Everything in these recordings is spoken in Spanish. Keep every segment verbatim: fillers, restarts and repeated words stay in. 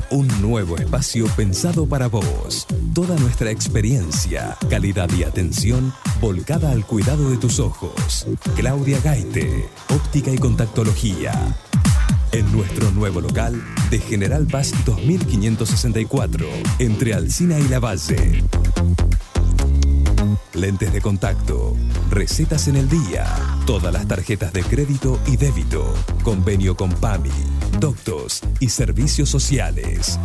Un nuevo espacio pensado para vos. Toda nuestra experiencia, calidad y atención volcada al cuidado de tus ojos. Claudia Gaite, óptica y contactología. En nuestro nuevo local de General Paz dos mil quinientos sesenta y cuatro, entre Alsina y Lavalle. Lentes de contacto, recetas en el día, todas las tarjetas de crédito y débito, convenio con PAMI, Doctos y servicios sociales.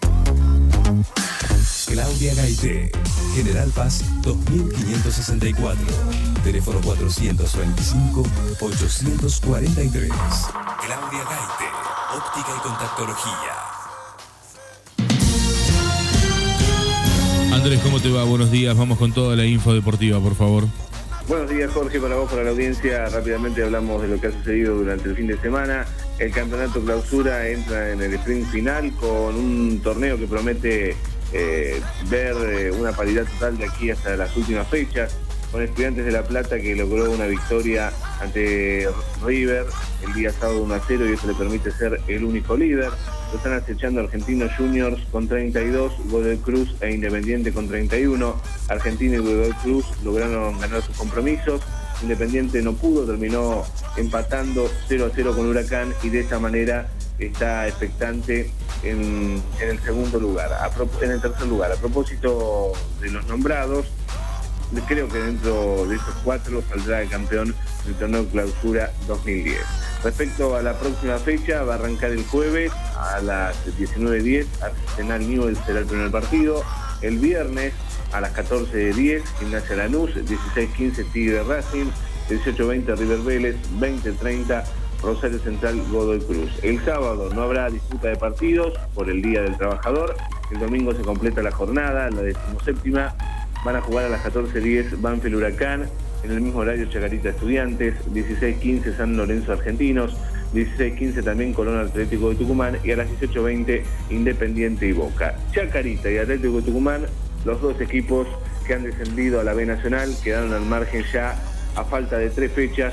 Claudia Gaite, General Paz dos mil quinientos sesenta y cuatro, teléfono cuatrocientos veinticinco, ochocientos cuarenta y tres. Claudia Gaite, óptica y contactología. Andrés, ¿cómo te va? Buenos días, vamos con toda la info deportiva, por favor. Buenos días, Jorge, para vos, para la audiencia. Rápidamente hablamos de lo que ha sucedido durante el fin de semana. El campeonato clausura entra en el sprint final con un torneo que promete eh, ver eh, una paridad total de aquí hasta las últimas fechas, con Estudiantes de La Plata que logró una victoria ante River el día sábado uno a cero y eso le permite ser el único líder. Lo están acechando Argentinos Juniors con treinta y dos, Godoy Cruz e Independiente con treinta y uno. Argentina y Godoy Cruz lograron ganar sus compromisos. Independiente no pudo, terminó empatando cero a cero con Huracán y de esta manera está expectante en, en el segundo lugar, a, en el tercer lugar. A propósito de los nombrados, creo que dentro de estos cuatro saldrá el campeón del torneo clausura dos mil diez. Respecto a la próxima fecha, va a arrancar el jueves a las diecinueve diez, Arsenal Newell's será el primer partido. El viernes a las catorce diez, Gimnasia Lanús, dieciséis quince Tigre Racing, dieciocho veinte River Vélez, veinte treinta Rosario Central Godoy Cruz. El sábado no habrá disputa de partidos por el Día del Trabajador. El domingo se completa la jornada, la decimoséptima. Van a jugar a las catorce diez Banfield Huracán, en el mismo horario Chacarita Estudiantes, dieciséis quince San Lorenzo Argentinos, dieciséis quince también Colón Atlético de Tucumán y a las dieciocho veinte Independiente y Boca. Chacarita y Atlético de Tucumán, los dos equipos que han descendido a la B Nacional, quedaron al margen ya a falta de tres fechas,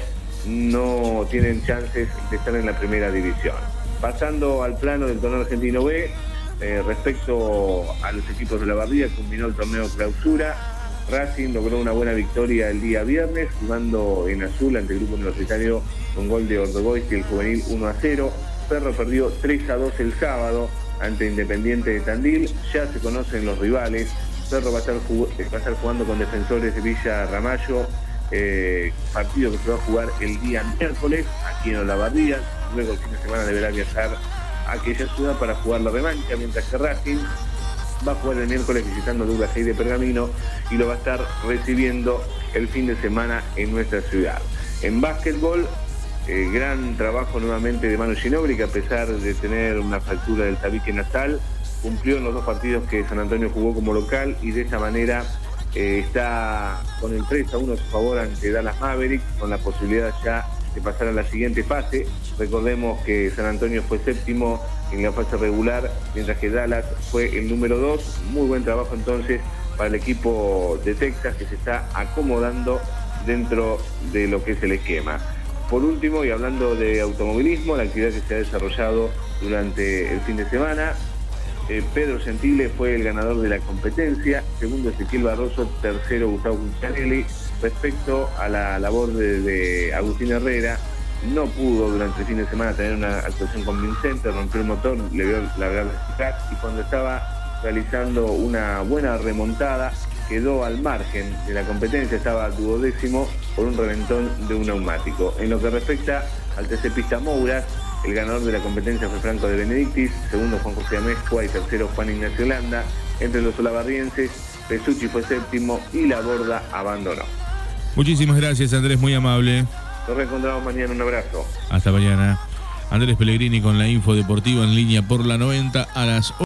no tienen chances de estar en la primera división. Pasando al plano del torneo argentino B, eh, respecto a los equipos de la Barría, culminó el torneo clausura. Racing logró una buena victoria el día viernes, jugando en azul ante el grupo universitario con gol de Ordogoiski, el juvenil uno a cero. Ferro perdió tres a dos el sábado ante Independiente de Tandil. Ya se conocen los rivales. Ferro va a estar, va a estar jugando con Defensores de Villa Ramallo, eh, partido que se va a jugar el día miércoles aquí en Olavarría. Luego el fin de semana deberá viajar a aquella ciudad para jugar la revancha, mientras que Racing va a jugar el miércoles visitando Douglas Haig de Pergamino y lo va a estar recibiendo el fin de semana en nuestra ciudad. En básquetbol, eh, gran trabajo nuevamente de Manu Ginóbili, que a pesar de tener una fractura del tabique nasal, cumplió en los dos partidos que San Antonio jugó como local y de esa manera eh, está con el tres a uno a su favor ante Dallas Mavericks, con la posibilidad ya de pasar a la siguiente fase. Recordemos que San Antonio fue séptimo en la fase regular, mientras que Dallas fue el número dos. Muy buen trabajo entonces para el equipo de Texas, que se está acomodando dentro de lo que es el esquema. Por último, y hablando de automovilismo, la actividad que se ha desarrollado durante el fin de semana, eh, Pedro Gentile fue el ganador de la competencia, segundo Ezequiel Barroso, tercero Gustavo Cucciarelli. Respecto a la labor de, de Agustín Herrera, no pudo durante el fin de semana tener una actuación convincente, rompió el motor, le vio largar la gas y cuando estaba realizando una buena remontada quedó al margen de la competencia, estaba duodécimo por un reventón de un neumático. En lo que respecta al T C Pista Mouras, el ganador de la competencia fue Franco de Benedictis, segundo Juan José Amezcua y tercero Juan Ignacio Landa. Entre los olavarrienses, Pesucci fue séptimo y La Borda abandonó. Muchísimas gracias, Andrés, muy amable. Nos reencontramos mañana, un abrazo. Hasta mañana. Andrés Pellegrini con la info deportiva en línea por la noventa a las